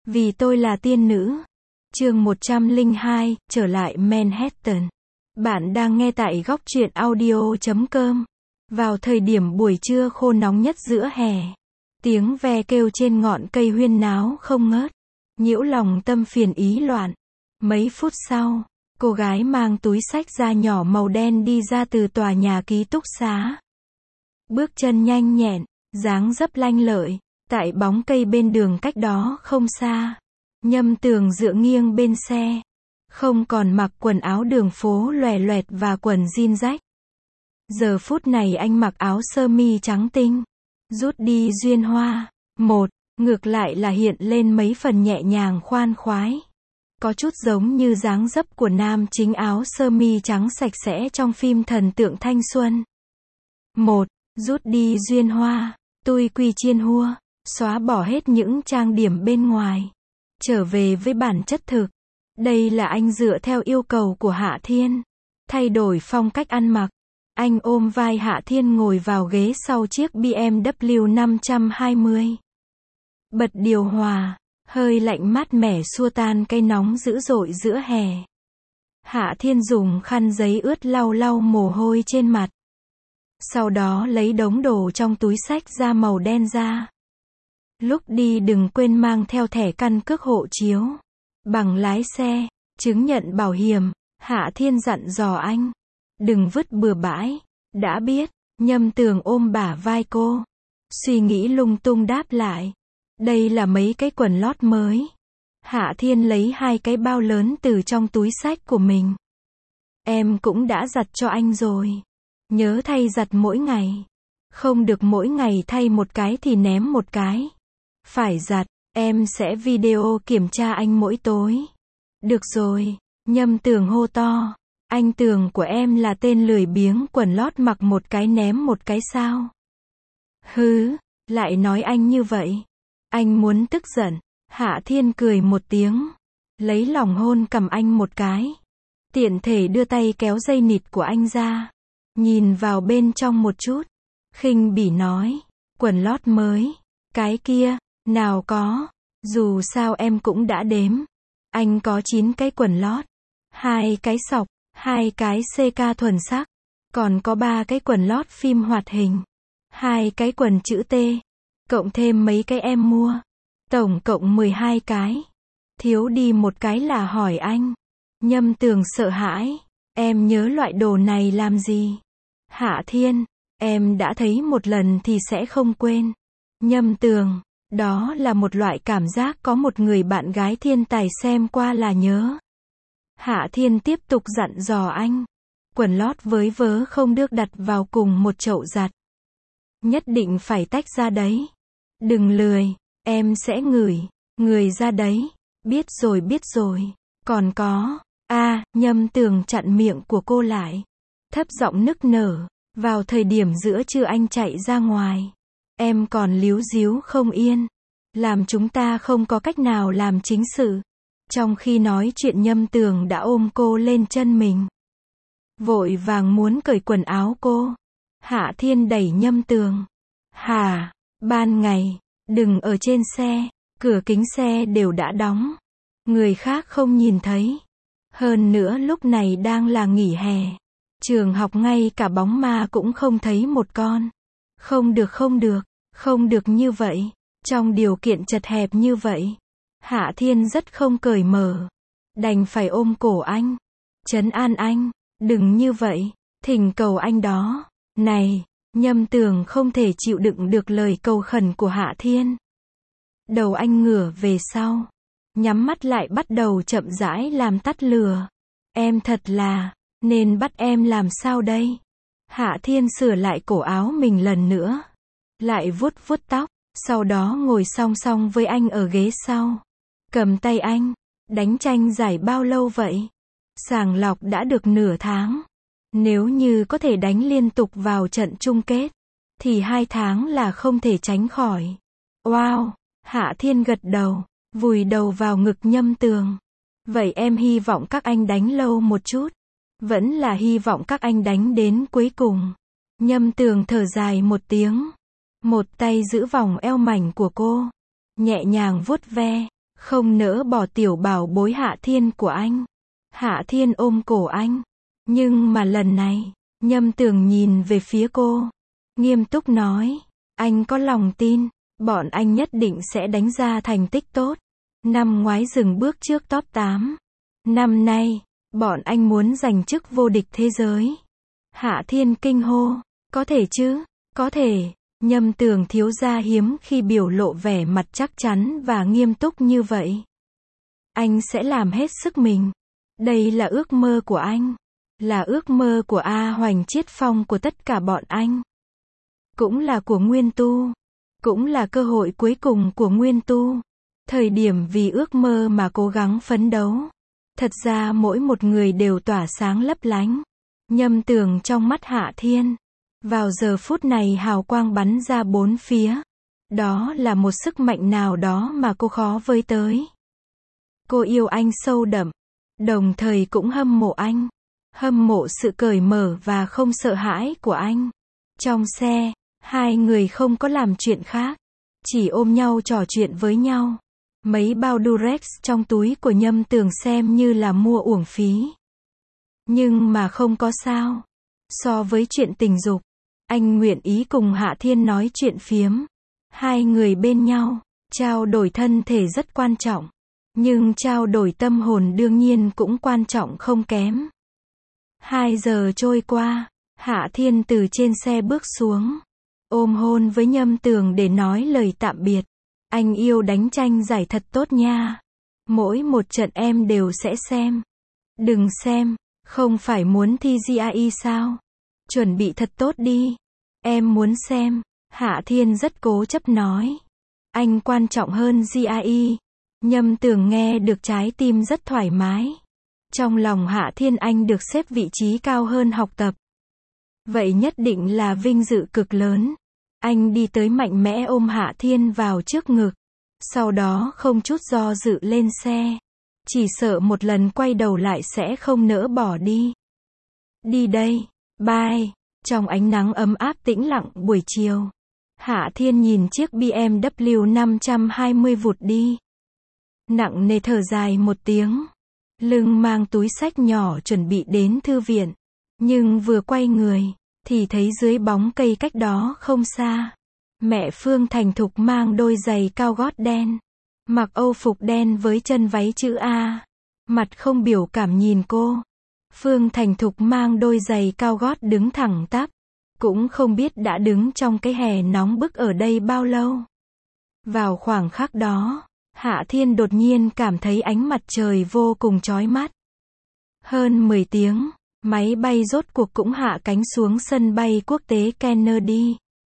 Vì tôi là tiên nữ. Chương 102, trở lại Manhattan. Bạn đang nghe tại góc truyện audio.com. Vào thời điểm buổi trưa khô nóng nhất giữa hè, tiếng ve kêu trên ngọn cây huyên náo không ngớt, nhiễu lòng tâm phiền ý loạn. Mấy phút sau, cô gái mang túi xách da nhỏ màu đen đi ra từ tòa nhà ký túc xá. Bước chân nhanh nhẹn, dáng dấp lanh lợi. Tại bóng cây bên đường cách đó không xa, Nhâm Tường dựa nghiêng bên xe, không còn mặc quần áo đường phố loè loẹt và quần jean rách. Giờ phút này anh mặc áo sơ mi trắng tinh, rút đi duyên hoa, ngược lại là hiện lên mấy phần nhẹ nhàng khoan khoái. Có chút giống như dáng dấp của nam chính áo sơ mi trắng sạch sẽ trong phim Thần tượng thanh xuân. Rút đi duyên hoa, tui quy chiên hua, xóa bỏ hết những trang điểm bên ngoài, trở về với bản chất thực. Đây là anh dựa theo yêu cầu của Hạ Thiên, thay đổi phong cách ăn mặc. Anh ôm vai Hạ Thiên ngồi vào ghế sau chiếc BMW 520. Bật điều hòa, hơi lạnh mát mẻ xua tan cái nóng dữ dội giữa hè. Hạ Thiên dùng khăn giấy ướt lau lau mồ hôi trên mặt. Sau đó lấy đống đồ trong túi xách da màu đen ra. Lúc đi đừng quên mang theo thẻ căn cước hộ chiếu, bằng lái xe, chứng nhận bảo hiểm. Hạ Thiên dặn dò anh, đừng vứt bừa bãi. Đã biết. Nhâm Tường ôm bả vai cô, suy nghĩ lung tung đáp lại, đây là mấy cái quần lót mới. Hạ Thiên lấy 2 cái bao lớn từ trong túi xách của mình. Em cũng đã giặt cho anh rồi. Nhớ thay giặt mỗi ngày. Không được mỗi ngày thay một cái thì ném một cái. Phải giặt, em sẽ video kiểm tra anh mỗi tối. Được rồi, Nhâm Tường hô to. Anh Tường của em là tên lười biếng quần lót mặc một cái ném một cái sao? Hứ, lại nói anh như vậy. Anh muốn tức giận. Hạ Thiên cười một tiếng, lấy lòng hôn cằm anh một cái. Tiện thể đưa tay kéo dây nịt của anh ra, nhìn vào bên trong một chút, khinh bỉ nói, quần lót mới, cái kia, nào có, dù sao em cũng đã đếm. Anh có 9 cái quần lót, 2 cái sọc, 2 cái CK thuần sắc, còn có 3 cái quần lót phim hoạt hình, 2 cái quần chữ T, cộng thêm mấy cái em mua. Tổng cộng 12 cái. Thiếu đi một cái là hỏi anh. Nhâm Tường sợ hãi. Em nhớ loại đồ này làm gì? Hạ Thiên, em đã thấy một lần thì sẽ không quên. Nhâm Tường, đó là một loại cảm giác có một người bạn gái thiên tài xem qua là nhớ. Hạ Thiên tiếp tục dặn dò anh. Quần lót với vớ không được đặt vào cùng một chậu giặt. Nhất định phải tách ra đấy. Đừng lười. Em sẽ ngửi ra đấy. Biết rồi. Còn có, Nhâm Tường chặn miệng của cô lại. Thấp giọng nức nở. Vào thời điểm giữa trưa anh chạy ra ngoài. Em còn líu díu không yên. Làm chúng ta không có cách nào làm chính sự. Trong khi nói chuyện Nhâm Tường đã ôm cô lên chân mình. Vội vàng muốn cởi quần áo cô. Hạ Thiên đẩy Nhâm Tường. Hả, ban ngày. Đừng ở trên xe, cửa kính xe đều đã đóng. Người khác không nhìn thấy. Hơn nữa lúc này đang là nghỉ hè. Trường học ngay cả bóng ma cũng không thấy một con. Không được như vậy. Trong điều kiện chật hẹp như vậy. Hạ Thiên rất không cởi mở. Đành phải ôm cổ anh. Trấn an anh, đừng như vậy, thỉnh cầu anh đó. Này. Nhâm Tường không thể chịu đựng được lời cầu khẩn của Hạ Thiên. Đầu anh ngửa về sau, nhắm mắt lại bắt đầu chậm rãi làm tắt lửa. Em thật là, nên bắt em làm sao đây? Hạ Thiên sửa lại cổ áo mình lần nữa, lại vuốt tóc, sau đó ngồi song song với anh ở ghế sau. Cầm tay anh, đánh tranh giải bao lâu vậy? Sàng lọc đã được nửa tháng. Nếu như có thể đánh liên tục vào trận chung kết, thì 2 tháng là không thể tránh khỏi. Wow! Hạ Thiên gật đầu, vùi đầu vào ngực Nhâm Tường. Vậy em hy vọng các anh đánh lâu một chút. Vẫn là hy vọng các anh đánh đến cuối cùng. Nhâm Tường thở dài một tiếng. Một tay giữ vòng eo mảnh của cô. Nhẹ nhàng vuốt ve. không nỡ bỏ tiểu bảo bối Hạ Thiên của anh. Hạ Thiên ôm cổ anh. Nhưng mà lần này, Nhâm Tường nhìn về phía cô. Nghiêm túc nói, anh có lòng tin, bọn anh nhất định sẽ đánh ra thành tích tốt. Năm ngoái dừng bước trước top 8. Năm nay, bọn anh muốn giành chức vô địch thế giới. Hạ Thiên kinh hô, có thể chứ, có thể. Nhâm Tường thiếu gia hiếm khi biểu lộ vẻ mặt chắc chắn và nghiêm túc như vậy. Anh sẽ làm hết sức mình. Đây là ước mơ của anh. Là ước mơ của A Hoành Chiết Phong, của tất cả bọn anh. Cũng là của Nguyên Tu. Cũng là cơ hội cuối cùng của Nguyên Tu. Thời điểm vì ước mơ mà cố gắng phấn đấu. Thật ra mỗi một người đều tỏa sáng lấp lánh. Nhâm Tường trong mắt Hạ Thiên. Vào giờ phút này hào quang bắn ra bốn phía. Đó là một sức mạnh nào đó mà cô khó với tới. Cô yêu anh sâu đậm. Đồng thời cũng hâm mộ anh. Hâm mộ sự cởi mở và không sợ hãi của anh. Trong xe, hai người không có làm chuyện khác. Chỉ ôm nhau trò chuyện với nhau. Mấy bao Durex trong túi của Nhâm Tường xem như là mua uổng phí. Nhưng mà không có sao. So với chuyện tình dục, anh nguyện ý cùng Hạ Thiên nói chuyện phiếm. Hai người bên nhau, trao đổi thân thể rất quan trọng. Nhưng trao đổi tâm hồn đương nhiên cũng quan trọng không kém. 2 giờ trôi qua, Hạ Thiên từ trên xe bước xuống. Ôm hôn với Nhâm Tường để nói lời tạm biệt. Anh yêu đánh tranh giải thật tốt nha. Mỗi một trận em đều sẽ xem. Đừng xem, không phải muốn thi GRE sao? Chuẩn bị thật tốt đi. Em muốn xem. Hạ Thiên rất cố chấp nói. Anh quan trọng hơn GRE. Nhâm Tường nghe được trái tim rất thoải mái. Trong lòng Hạ Thiên anh được xếp vị trí cao hơn học tập. Vậy nhất định là vinh dự cực lớn. Anh đi tới mạnh mẽ ôm Hạ Thiên vào trước ngực. Sau đó không chút do dự lên xe. Chỉ sợ một lần quay đầu lại sẽ không nỡ bỏ đi. Đi đây, bye. Trong ánh nắng ấm áp tĩnh lặng buổi chiều, Hạ Thiên nhìn chiếc BMW 520 vụt đi. Nặng nề thở dài một tiếng. Lưng mang túi xách nhỏ chuẩn bị đến thư viện. Nhưng vừa quay người, thì thấy dưới bóng cây cách đó không xa. Mẹ Phương thành thục mang đôi giày cao gót đen. Mặc âu phục đen với chân váy chữ A. Mặt không biểu cảm nhìn cô. Phương thành thục mang đôi giày cao gót đứng thẳng tắp. Cũng không biết đã đứng trong cái hè nóng bức ở đây bao lâu. Vào khoảng khắc đó, Hạ Thiên đột nhiên cảm thấy ánh mặt trời vô cùng chói mắt. Hơn 10 tiếng, máy bay rốt cuộc cũng hạ cánh xuống sân bay quốc tế Kennedy.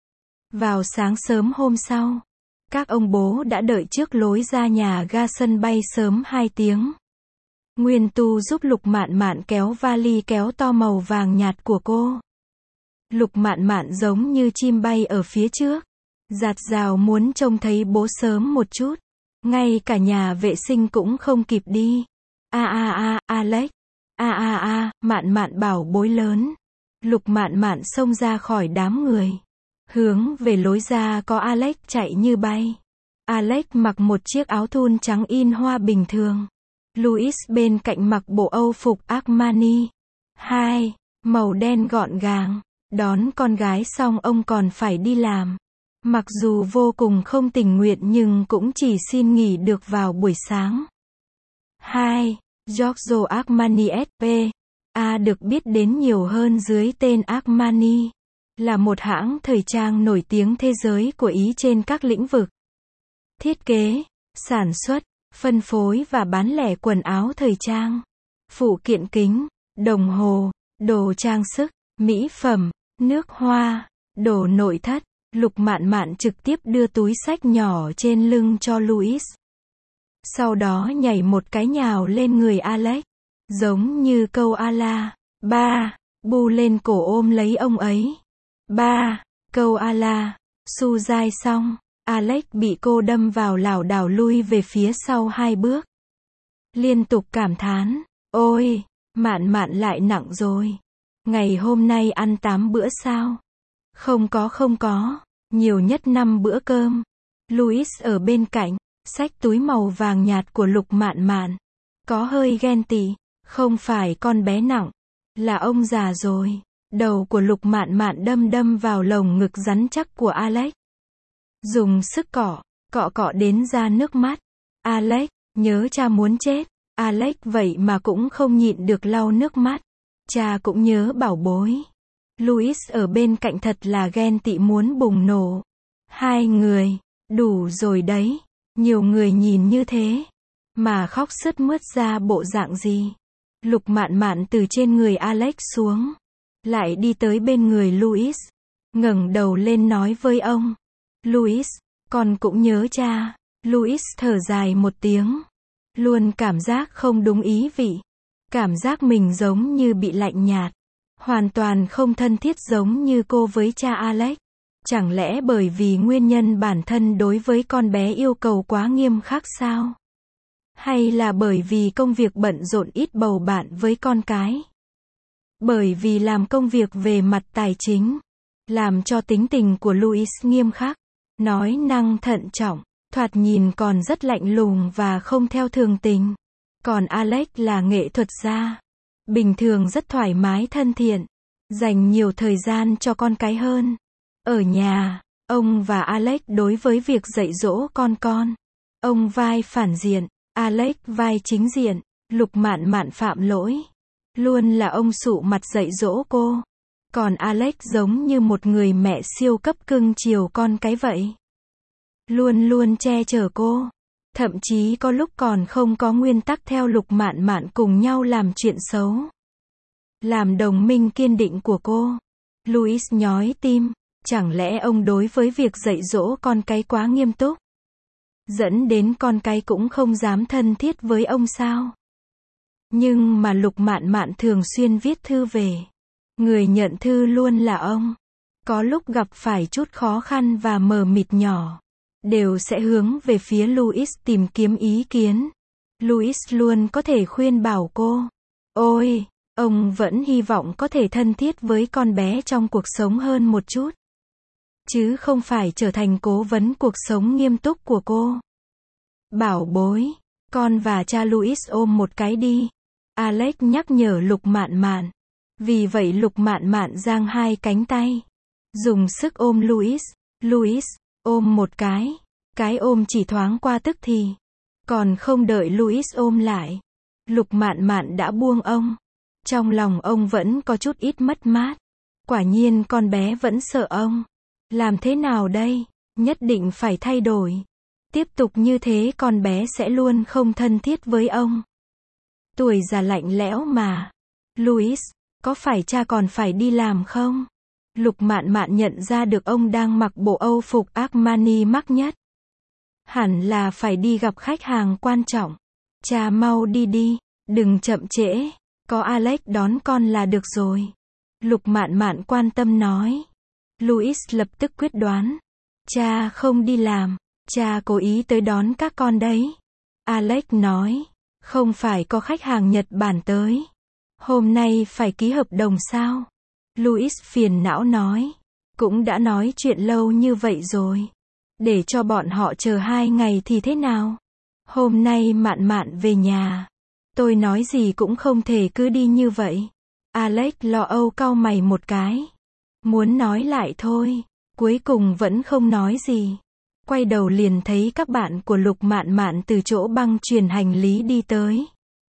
Vào sáng sớm hôm sau, các ông bố đã đợi trước lối ra nhà ga sân bay sớm 2 tiếng. Nguyên Tu giúp Lục Mạn Mạn kéo vali kéo to màu vàng nhạt của cô. Lục Mạn Mạn giống như chim bay ở phía trước. Dạt dào muốn trông thấy bố sớm một chút. Ngay cả nhà vệ sinh cũng không kịp đi. Alex. Mạn Mạn bảo bối lớn. Lục Mạn Mạn xông ra khỏi đám người. Hướng về lối ra có Alex chạy như bay. Alex mặc một chiếc áo thun trắng in hoa bình thường. Louis bên cạnh mặc bộ âu phục Armani. Màu đen gọn gàng. Đón con gái xong ông còn phải đi làm. Mặc dù vô cùng không tình nguyện nhưng cũng chỉ xin nghỉ được vào buổi sáng. Giorgio Armani S.P.A. được biết đến nhiều hơn dưới tên Armani. Là một hãng thời trang nổi tiếng thế giới của Ý trên các lĩnh vực. Thiết kế, sản xuất, phân phối và bán lẻ quần áo thời trang. Phụ kiện kính, đồng hồ, đồ trang sức, mỹ phẩm, nước hoa, đồ nội thất. Lục Mạn Mạn trực tiếp đưa túi xách nhỏ trên lưng cho Louis. Sau đó nhảy một cái nhào lên người Alex. Giống như câu ala, ba, bu lên cổ ôm lấy ông ấy. Ba, câu ala, su dai xong, Alex bị cô đâm vào lảo đảo lui về phía sau 2 bước. Liên tục cảm thán, ôi, Mạn Mạn lại nặng rồi. Ngày hôm nay ăn 8 bữa sao? Không có, nhiều nhất 5 bữa cơm. Louis ở bên cạnh, xách túi màu vàng nhạt của Lục Mạn Mạn. Có hơi ghen tị, không phải con bé nặng, là ông già rồi. Đầu của Lục Mạn Mạn đâm đâm vào lồng ngực rắn chắc của Alex. Dùng sức cọ, cọ cọ đến ra nước mắt. Alex, nhớ cha muốn chết. Alex vậy mà cũng không nhịn được lau nước mắt. Cha cũng nhớ bảo bối. Louis ở bên cạnh thật là ghen tị muốn bùng nổ. Hai người, đủ rồi đấy. Nhiều người nhìn như thế, mà khóc sướt mướt ra bộ dạng gì. Lục Mạn Mạn từ trên người Alex xuống, lại đi tới bên người Louis, ngẩng đầu lên nói với ông. Louis, con cũng nhớ cha. Louis thở dài một tiếng. Luôn cảm giác không đúng ý vị. Cảm giác mình giống như bị lạnh nhạt. Hoàn toàn không thân thiết giống như cô với cha Alex. Chẳng lẽ bởi vì nguyên nhân bản thân đối với con bé yêu cầu quá nghiêm khắc sao? Hay là bởi vì công việc bận rộn ít bầu bạn với con cái? Bởi vì làm công việc về mặt tài chính, làm cho tính tình của Louis nghiêm khắc, nói năng thận trọng, thoạt nhìn còn rất lạnh lùng và không theo thường tình. Còn Alex là nghệ thuật gia, bình thường rất thoải mái thân thiện, dành nhiều thời gian cho con cái hơn. Ở nhà, ông và Alex đối với việc dạy dỗ con, ông vai phản diện, Alex vai chính diện. Lục Mạn Mạn phạm lỗi, luôn là ông sụ mặt dạy dỗ cô. Còn Alex giống như một người mẹ siêu cấp cưng chiều con cái vậy. Luôn luôn che chở cô. Thậm chí có lúc còn không có nguyên tắc theo Lục Mạn Mạn cùng nhau làm chuyện xấu. Làm đồng minh kiên định của cô. Louis nhói tim. Chẳng lẽ ông đối với việc dạy dỗ con cái quá nghiêm túc? Dẫn đến con cái cũng không dám thân thiết với ông sao? Nhưng mà Lục Mạn Mạn thường xuyên viết thư về. Người nhận thư luôn là ông. Có lúc gặp phải chút khó khăn và mờ mịt nhỏ, đều sẽ hướng về phía Louis tìm kiếm ý kiến. Louis luôn có thể khuyên bảo cô. Ôi, ông vẫn hy vọng có thể thân thiết với con bé trong cuộc sống hơn một chút. Chứ không phải trở thành cố vấn cuộc sống nghiêm túc của cô. Bảo bối, con và cha Louis ôm một cái đi. Alex nhắc nhở Lục Mạn Mạn. Vì vậy Lục Mạn Mạn giang hai cánh tay, dùng sức ôm Louis. Louis, ôm một cái. Cái ôm chỉ thoáng qua tức thì. Còn không đợi Louis ôm lại, Lục Mạn Mạn đã buông ông. Trong lòng ông vẫn có chút ít mất mát. Quả nhiên con bé vẫn sợ ông. Làm thế nào đây? Nhất định phải thay đổi. Tiếp tục như thế con bé sẽ luôn không thân thiết với ông. Tuổi già lạnh lẽo mà. Louis, có phải cha còn phải đi làm không? Lục Mạn Mạn nhận ra được ông đang mặc bộ Âu phục Armani mắc nhất. Hẳn là phải đi gặp khách hàng quan trọng. Cha mau đi đi, đừng chậm trễ. Có Alex đón con là được rồi. Lục Mạn Mạn quan tâm nói. Louis lập tức quyết đoán. Cha không đi làm. Cha cố ý tới đón các con đấy. Alex nói. Không phải có khách hàng Nhật Bản tới. Hôm nay phải ký hợp đồng sao? Louis phiền não nói. Cũng đã nói chuyện lâu như vậy rồi. Để cho bọn họ chờ 2 ngày thì thế nào? Hôm nay Mạn Mạn về nhà. Tôi nói gì cũng không thể cứ đi như vậy. Alex lo âu cau mày một cái. Muốn nói lại thôi. Cuối cùng vẫn không nói gì. Quay đầu liền thấy các bạn của Lục Mạn Mạn từ chỗ băng chuyền hành lý đi tới.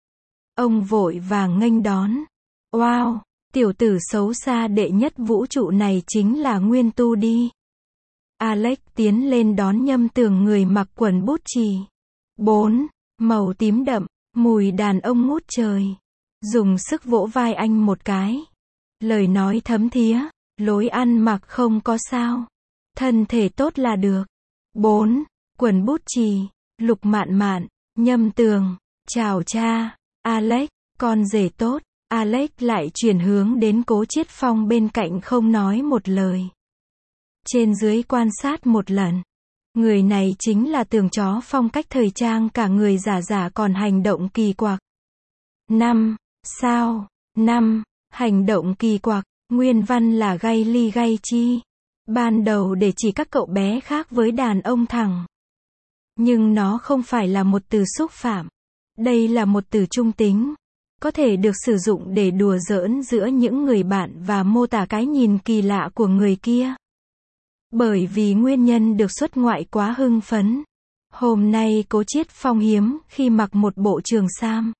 Ông vội vàng nghênh đón. Wow, tiểu tử xấu xa đệ nhất vũ trụ này chính là Nguyên Tu đi. Alex tiến lên đón Nhâm Tường người mặc quần bút chì. 4. Màu tím đậm, mùi đàn ông ngút trời. Dùng sức vỗ vai anh một cái. Lời nói thấm thía, lối ăn mặc không có sao. Thân thể tốt là được. 4. Quần bút chì, Lục Mạn Mạn, Nhâm Tường. Chào cha, Alex, con rể tốt. Alex lại chuyển hướng đến Cố Chiết Phong bên cạnh không nói một lời. Trên dưới quan sát một lần. Người này chính là Tường chó phong cách thời trang cả người giả giả còn hành động kỳ quặc. 5. Sao? 5. Hành động kỳ quặc. Nguyên văn là gay ly gay chi. Ban đầu để chỉ các cậu bé khác với đàn ông thẳng. Nhưng nó không phải là một từ xúc phạm. Đây là một từ trung tính. Có thể được sử dụng để đùa giỡn giữa những người bạn và mô tả cái nhìn kỳ lạ của người kia. Bởi vì nguyên nhân được xuất ngoại quá hưng phấn. Hôm nay Cố Chiết Phong hiếm khi mặc một bộ trường sam.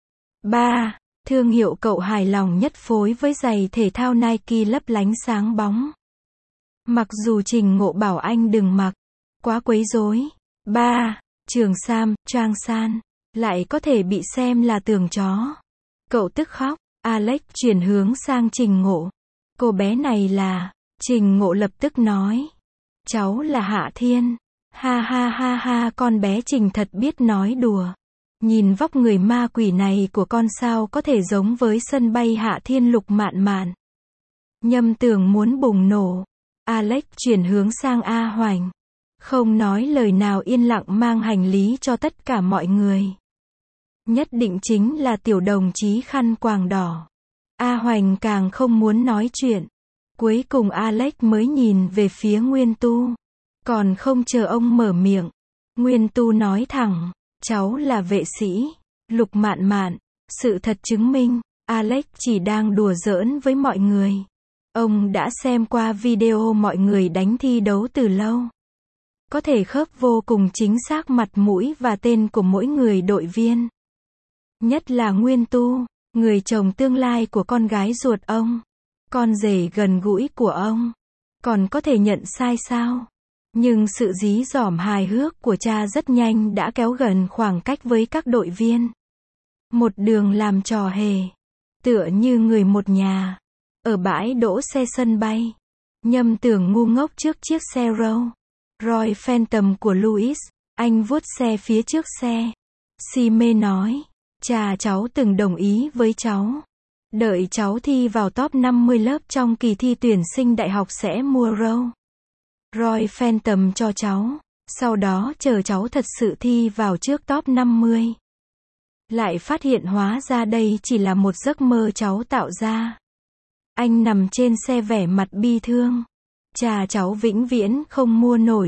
3. Thương hiệu cậu hài lòng nhất phối với giày thể thao Nike lấp lánh sáng bóng. Mặc dù Trình Ngộ bảo anh đừng mặc, quá quấy rối. 3. Trường sam, Trang San, lại có thể bị xem là tường chó. Cậu tức khóc. Alex chuyển hướng sang Trình Ngộ. Cô bé này là... Trình Ngộ lập tức nói. Cháu là Hạ Thiên. Ha ha ha ha, con bé Trình thật biết nói đùa. Nhìn vóc người ma quỷ này của con sao có thể giống với sân bay Hạ Thiên Lục Mạn Mạn. Nhâm Tường muốn bùng nổ. Alex chuyển hướng sang A Hoành. Không nói lời nào, yên lặng mang hành lý cho tất cả mọi người. Nhất định chính là tiểu đồng chí khăn quàng đỏ. A Hoành càng không muốn nói chuyện. Cuối cùng Alex mới nhìn về phía Nguyên Tu. Còn không chờ ông mở miệng, Nguyên Tu nói thẳng, cháu là vệ sĩ. Lục Mạn Mạn, sự thật chứng minh, Alex chỉ đang đùa giỡn với mọi người. Ông đã xem qua video mọi người đánh thi đấu từ lâu. Có thể khớp vô cùng chính xác mặt mũi và tên của mỗi người đội viên. Nhất là Nguyên Tu, người chồng tương lai của con gái ruột ông. Con rể gần gũi của ông. Còn có thể nhận sai sao? Nhưng sự dí dỏm hài hước của cha rất nhanh đã kéo gần khoảng cách với các đội viên. Một đường làm trò hề. Tựa như người một nhà. Ở bãi đỗ xe sân bay. Nhâm Tường ngu ngốc trước chiếc xe Roy Phantom của Louis. Anh vuốt xe phía trước xe. Si mê nói. Cha cháu từng đồng ý với cháu. Đợi cháu thi vào top 50 lớp trong kỳ thi tuyển sinh đại học sẽ mua Roy Phantom cho cháu. Sau đó chờ cháu thật sự thi vào trước top 50. Lại phát hiện hóa ra đây chỉ là một giấc mơ cháu tạo ra. Anh nằm trên xe vẻ mặt bi thương. Cha cháu vĩnh viễn không mua nổi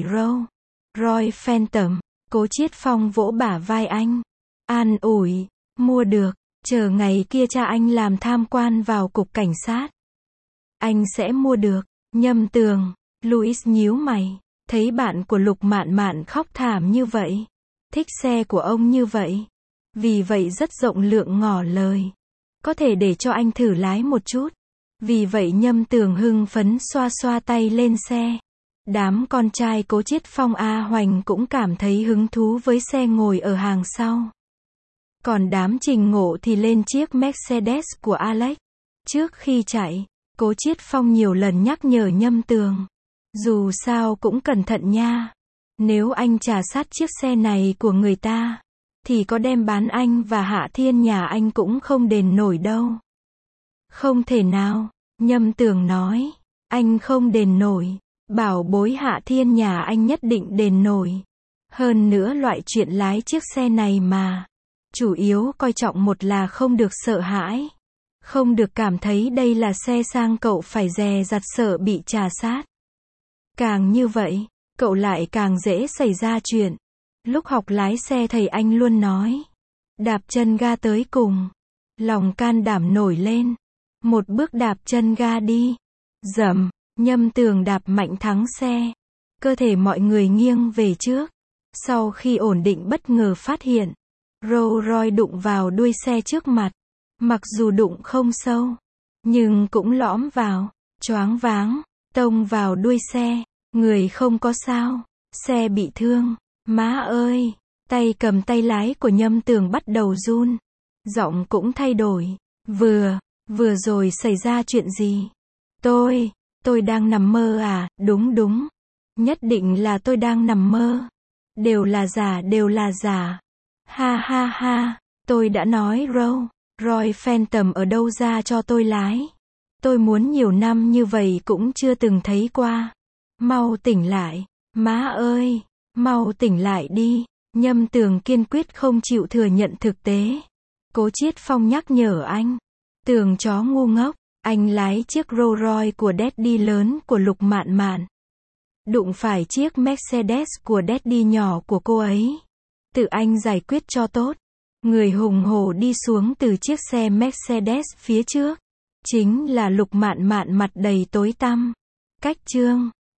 Roy Phantom. Cố Chiết Phong vỗ bả vai anh. An ủi. Mua được. Chờ ngày kia cha anh làm tham quan vào cục cảnh sát. Anh sẽ mua được. Nhâm Tường. Louis nhíu mày. Thấy bạn của Lục Mạn Mạn khóc thảm như vậy. Thích xe của ông như vậy. Vì vậy rất rộng lượng ngỏ lời. Có thể để cho anh thử lái một chút. Vì vậy Nhâm Tường hưng phấn xoa xoa tay lên xe. Đám con trai Cố Chiết Phong A Hoành cũng cảm thấy hứng thú với xe ngồi ở hàng sau. Còn đám Trình Ngộ thì lên chiếc Mercedes của Alex. Trước khi chạy, Cố Chiết Phong nhiều lần nhắc nhở Nhâm Tường. Dù sao cũng cẩn thận nha. Nếu anh trà sát chiếc xe này của người ta, thì có đem bán anh và Hạ Thiên nhà anh cũng không đền nổi đâu. Không thể nào, Nhâm Tường nói. Anh không đền nổi. Bảo bối Hạ Thiên nhà anh nhất định đền nổi. Hơn nữa loại chuyện lái chiếc xe này mà. Chủ yếu coi trọng một là không được sợ hãi. Không được cảm thấy đây là xe sang cậu phải dè dặt sợ bị trà sát. Càng như vậy, cậu lại càng dễ xảy ra chuyện. Lúc học lái xe thầy anh luôn nói. Đạp chân ga tới cùng. Lòng can đảm nổi lên. Một bước đạp chân ga đi. Dầm, Nhâm Tường đạp mạnh thắng xe. Cơ thể mọi người nghiêng về trước. Sau khi ổn định bất ngờ phát hiện. Rolls Royce đụng vào đuôi xe trước mặt. Mặc dù đụng không sâu, nhưng cũng lõm vào. Choáng váng, tông vào đuôi xe. Người không có sao. Xe bị thương. Má ơi! Tay cầm tay lái của Nhâm Tường bắt đầu run. Giọng cũng thay đổi. Vừa rồi xảy ra chuyện gì? Tôi đang nằm mơ à? Đúng. Nhất định là tôi đang nằm mơ. Đều là giả. Ha ha ha, tôi đã nói Roy Phantom ở đâu ra cho tôi lái. Tôi muốn nhiều năm như vậy cũng chưa từng thấy qua. Mau tỉnh lại, má ơi, mau tỉnh lại đi. Nhâm Tường kiên quyết không chịu thừa nhận thực tế. Cố Chiết Phong nhắc nhở anh. Tường chó ngu ngốc, anh lái chiếc Rolls Royce của Daddy lớn của Lục Mạn Mạn. đụng phải chiếc Mercedes của Daddy nhỏ của cô ấy. Tự anh giải quyết cho tốt. Người hùng hổ đi xuống từ chiếc xe Mercedes phía trước. Chính là Lục Mạn Mạn mặt đầy tối tăm. Cách chương